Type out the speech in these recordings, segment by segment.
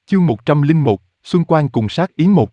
Chương 101, Xuân Quan cùng sát ý một.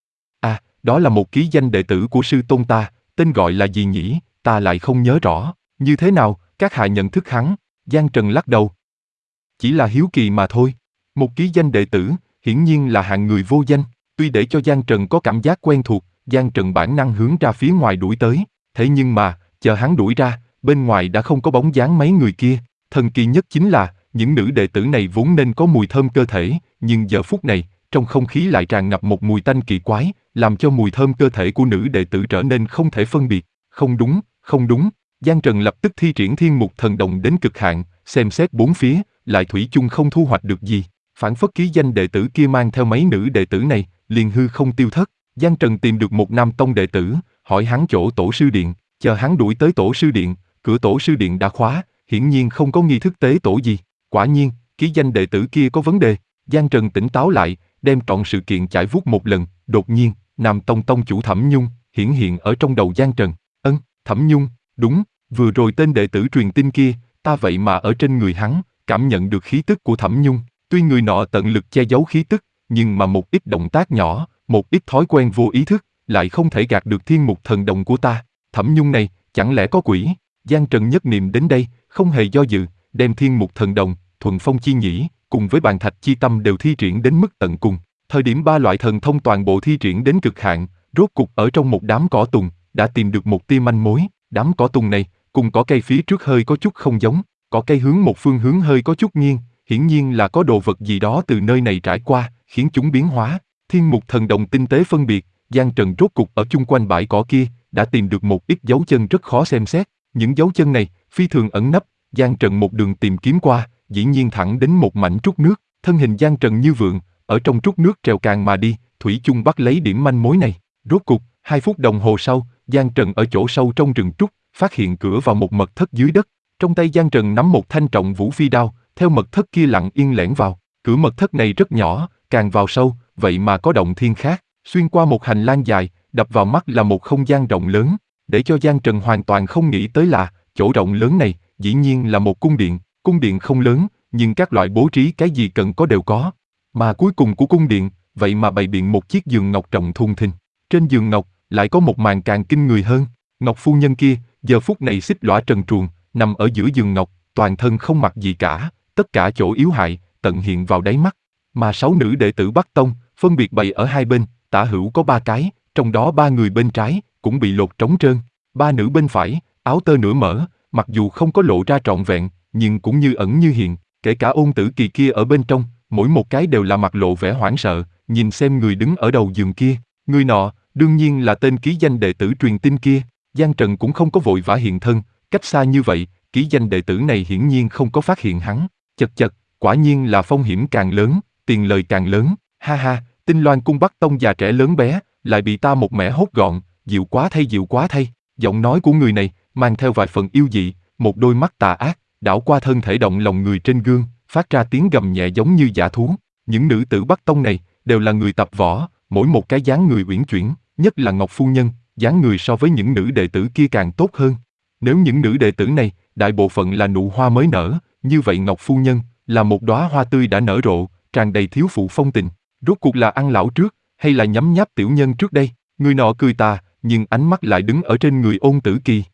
À, đó là một ký danh đệ tử của sư tôn ta, tên gọi là gì nhỉ, ta lại không nhớ rõ. Như thế nào, các hạ nhận thức hắn? Giang Trần lắc đầu. Chỉ là hiếu kỳ mà thôi. Một ký danh đệ tử, hiển nhiên là hạng người vô danh. Tuy để cho Giang Trần có cảm giác quen thuộc, Giang Trần bản năng hướng ra phía ngoài đuổi tới. Thế nhưng mà, chờ hắn đuổi ra, bên ngoài đã không có bóng dáng mấy người kia. Thần kỳ nhất chính là, những nữ đệ tử này vốn nên có mùi thơm cơ thể, nhưng giờ phút này, trong không khí lại tràn ngập một mùi tanh kỳ quái, làm cho mùi thơm cơ thể của nữ đệ tử trở nên không thể phân biệt. Không đúng, không đúng. Giang Trần lập tức thi triển thiên mục thần đồng đến cực hạn, xem xét bốn phía, lại thủy chung không thu hoạch được gì. Phản phất ký danh đệ tử kia mang theo mấy nữ đệ tử này, liền hư không tiêu thất. Giang Trần tìm được một nam tông đệ tử, hỏi hắn chỗ tổ sư điện, chờ hắn đuổi tới tổ sư điện, cửa tổ sư điện đã khóa, hiển nhiên không có nghi thức tế tổ gì. Quả nhiên, ký danh đệ tử kia có vấn đề. Giang Trần tỉnh táo lại, đem trọn sự kiện trải vuốt một lần, đột nhiên, nam tông tông chủ Thẩm Nhung hiển hiện ở trong đầu Giang Trần. Thẩm Nhung, đúng, vừa rồi tên đệ tử truyền tin kia, ta vậy mà ở trên người hắn, cảm nhận được khí tức của Thẩm Nhung. Tuy người nọ tận lực che giấu khí tức, nhưng mà một ít động tác nhỏ, một ít thói quen vô ý thức, lại không thể gạt được thiên mục thần đồng của ta. Thẩm Nhung này, chẳng lẽ có quỷ? Giang Trần nhất niệm đến đây, không hề do dự, đem thiên mục thần đồng, thuần phong chi nhĩ, cùng với bàn thạch chi tâm đều thi triển đến mức tận cùng. Thời điểm ba loại thần thông toàn bộ thi triển đến cực hạn, rốt cục ở trong một đám cỏ tùng, đã tìm được một tia manh mối. Đám cỏ tùng này, cùng cỏ cây phía trước hơi có chút không giống, cỏ cây hướng một phương hướng hơi có chút nghiêng, hiển nhiên là có đồ vật gì đó từ nơi này trải qua, khiến chúng biến hóa. Thiên mục thần đồng tinh tế phân biệt, Giang Trần rốt cục ở chung quanh bãi cỏ kia, đã tìm được một ít dấu chân rất khó xem xét. Những dấu chân này, phi thường ẩn nấp, Giang Trần một đường tìm kiếm qua, dĩ nhiên thẳng đến một mảnh trúc nước, thân hình Giang Trần như vượn, ở trong trúc nước trèo càng mà đi, thủy chung bắt lấy điểm manh mối này. Rốt cục, 2 phút đồng hồ sau, Giang Trần ở chỗ sâu trong rừng trúc, phát hiện cửa vào một mật thất dưới đất. Trong tay Giang Trần nắm một thanh trọng vũ phi đao, theo mật thất kia lặng yên lẻn vào. Cửa mật thất này rất nhỏ, càng vào sâu, vậy mà có động thiên khác. Xuyên qua một hành lang dài, đập vào mắt là một không gian rộng lớn. Để cho Giang Trần hoàn toàn không nghĩ tới là, chỗ rộng lớn này, dĩ nhiên là một cung điện. Cung điện không lớn, nhưng các loại bố trí cái gì cần có đều có. Mà cuối cùng của cung điện, vậy mà bày biện một chiếc giường ngọc rộng thùng thình. Trên giường ngọc, lại có một màn càng kinh người hơn. Ngọc phu nhân kia, giờ phút này xích lõa trần truồng, nằm ở giữa giường ngọc, toàn thân không mặc gì cả, tất cả chỗ yếu hại, tận hiện vào đáy mắt. Mà 6 nữ đệ tử Bắc Tông, phân biệt bày ở hai bên, tả hữu có 3 cái, trong đó 3 người bên trái, cũng bị lột trống trơn. 3 nữ bên phải, áo tơ nửa mở, mặc dù không có lộ ra trọn vẹn, nhưng cũng như ẩn như hiện, kể cả Ôn Tử Kỳ kia ở bên trong, mỗi một cái đều là mặt lộ vẻ hoảng sợ, nhìn xem người đứng ở đầu giường kia. Người nọ, đương nhiên là tên ký danh đệ tử truyền tin kia. Giang Trần cũng không có vội vã hiện thân, cách xa như vậy, ký danh đệ tử này hiển nhiên không có phát hiện hắn. Chật chật, quả nhiên là phong hiểm càng lớn, tiền lời càng lớn. Ha ha, Tinh Loan cung Bắc Tông già trẻ lớn bé, lại bị ta một mẻ hốt gọn, dịu quá thay dịu quá thay. Giọng nói của người này, mang theo vài phần yêu dị, một đôi mắt tà ác, đảo qua thân thể động lòng người trên gương, phát ra tiếng gầm nhẹ giống như dã thú. Những nữ tử Bắc Tông này, đều là người tập võ, mỗi một cái dáng người uyển chuyển, nhất là Ngọc phu nhân, dáng người so với những nữ đệ tử kia càng tốt hơn. Nếu những nữ đệ tử này, đại bộ phận là nụ hoa mới nở, như vậy Ngọc phu nhân, là một đóa hoa tươi đã nở rộ, tràn đầy thiếu phụ phong tình. Rốt cuộc là ăn lão trước, hay là nhấm nháp tiểu nhân trước đây? Người nọ cười tà, nhưng ánh mắt lại đứng ở trên người Ôn Tử Kỳ.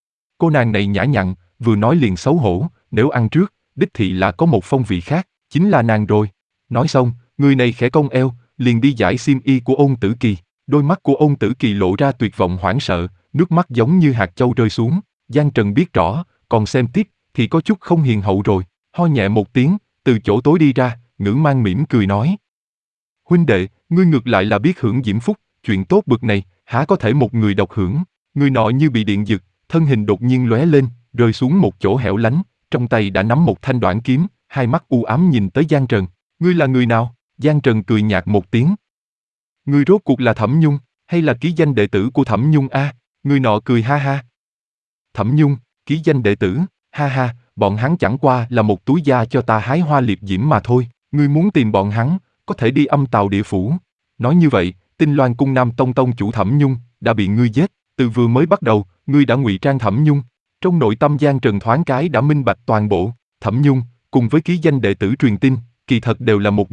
Cô nàng này nhã nhặn, vừa nói liền xấu hổ, nếu ăn trước, đích thị là có một phong vị khác, chính là nàng rồi. Nói xong, người này khẽ cong eo, liền đi giải xiêm y của Ôn Tử Kỳ. Đôi mắt của Ôn Tử Kỳ lộ ra tuyệt vọng hoảng sợ, nước mắt giống như hạt châu rơi xuống. Giang Trần biết rõ, còn xem tiếp, thì có chút không hiền hậu rồi. Ho nhẹ một tiếng, từ chỗ tối đi ra, ngữ mang mỉm cười nói. Huynh đệ, ngươi ngược lại là biết hưởng diễm phúc, chuyện tốt bực này, há có thể một người độc hưởng. Người nọ như bị điện giật, thân hình đột nhiên lóe lên, rơi xuống một chỗ hẻo lánh, trong tay đã nắm một thanh đoản kiếm, hai mắt u ám nhìn tới Giang Trần. Ngươi là người nào? Giang Trần cười nhạt một tiếng. Ngươi rốt cuộc là Thẩm Nhung, hay là ký danh đệ tử của Thẩm Nhung a? Người nọ cười ha ha. Thẩm Nhung, ký danh đệ tử, ha ha, bọn hắn chẳng qua là một túi da cho ta hái hoa liệp diễm mà thôi. Ngươi muốn tìm bọn hắn, có thể đi Âm Tào Địa Phủ. Nói như vậy, Tinh Loan cung Nam Tông tông chủ Thẩm Nhung đã bị ngươi giết. Từ vừa mới bắt đầu, ngươi đã ngụy trang Thẩm Nhung. Trong nội tâm Giang Trần thoáng cái đã minh bạch toàn bộ. Thẩm Nhung cùng với ký danh đệ tử truyền tin, kỳ thật đều là một người,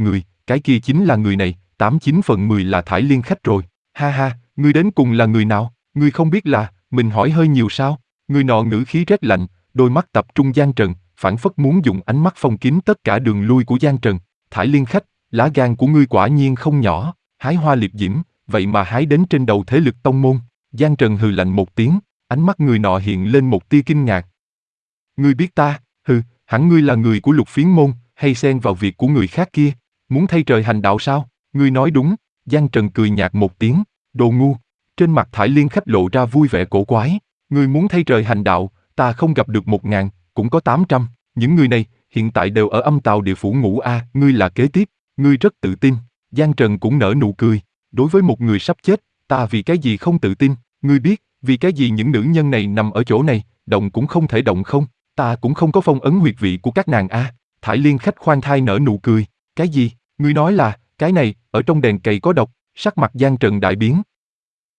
cái kia chính là người này, 89/10 là Thải Liên khách rồi. Ha ha, ngươi đến cùng là người nào? Ngươi không biết là, mình hỏi hơi nhiều sao? Người nọ ngữ khí rét lạnh, đôi mắt tập trung Giang Trần, phảng phất muốn dùng ánh mắt phong kín tất cả đường lui của Giang Trần. Thải Liên khách, lá gan của ngươi quả nhiên không nhỏ, hái hoa liệp diễm, vậy mà hái đến trên đầu thế lực tông môn. Giang Trần hừ lạnh một tiếng, ánh mắt người nọ hiện lên một tia kinh ngạc. Ngươi biết ta? Hừ, hẳn ngươi là người của Lục Phiến môn, hay xen vào việc của người khác kia, muốn thay trời hành đạo sao? Ngươi nói đúng. Giang Trần cười nhạt một tiếng, đồ ngu. Trên mặt Thải Liên khách lộ ra vui vẻ cổ quái. Ngươi muốn thay trời hành đạo, ta không gặp được 1000, cũng có 800. Những người này, hiện tại đều ở âm tào địa phủ ngủ a. Ngươi là kế tiếp, ngươi rất tự tin. Giang Trần cũng nở nụ cười. Đối với một người sắp chết, ta vì cái gì không tự tin? Ngươi biết, vì cái gì những nữ nhân này nằm ở chỗ này, động cũng không thể động không? Ta cũng không có phong ấn huyệt vị của các nàng a. Thải Liên khách khoan thai nở nụ cười. Cái gì? Ngươi nói là, cái này, ở trong đèn cầy có độc? Sắc mặt Giang Trần đại biến,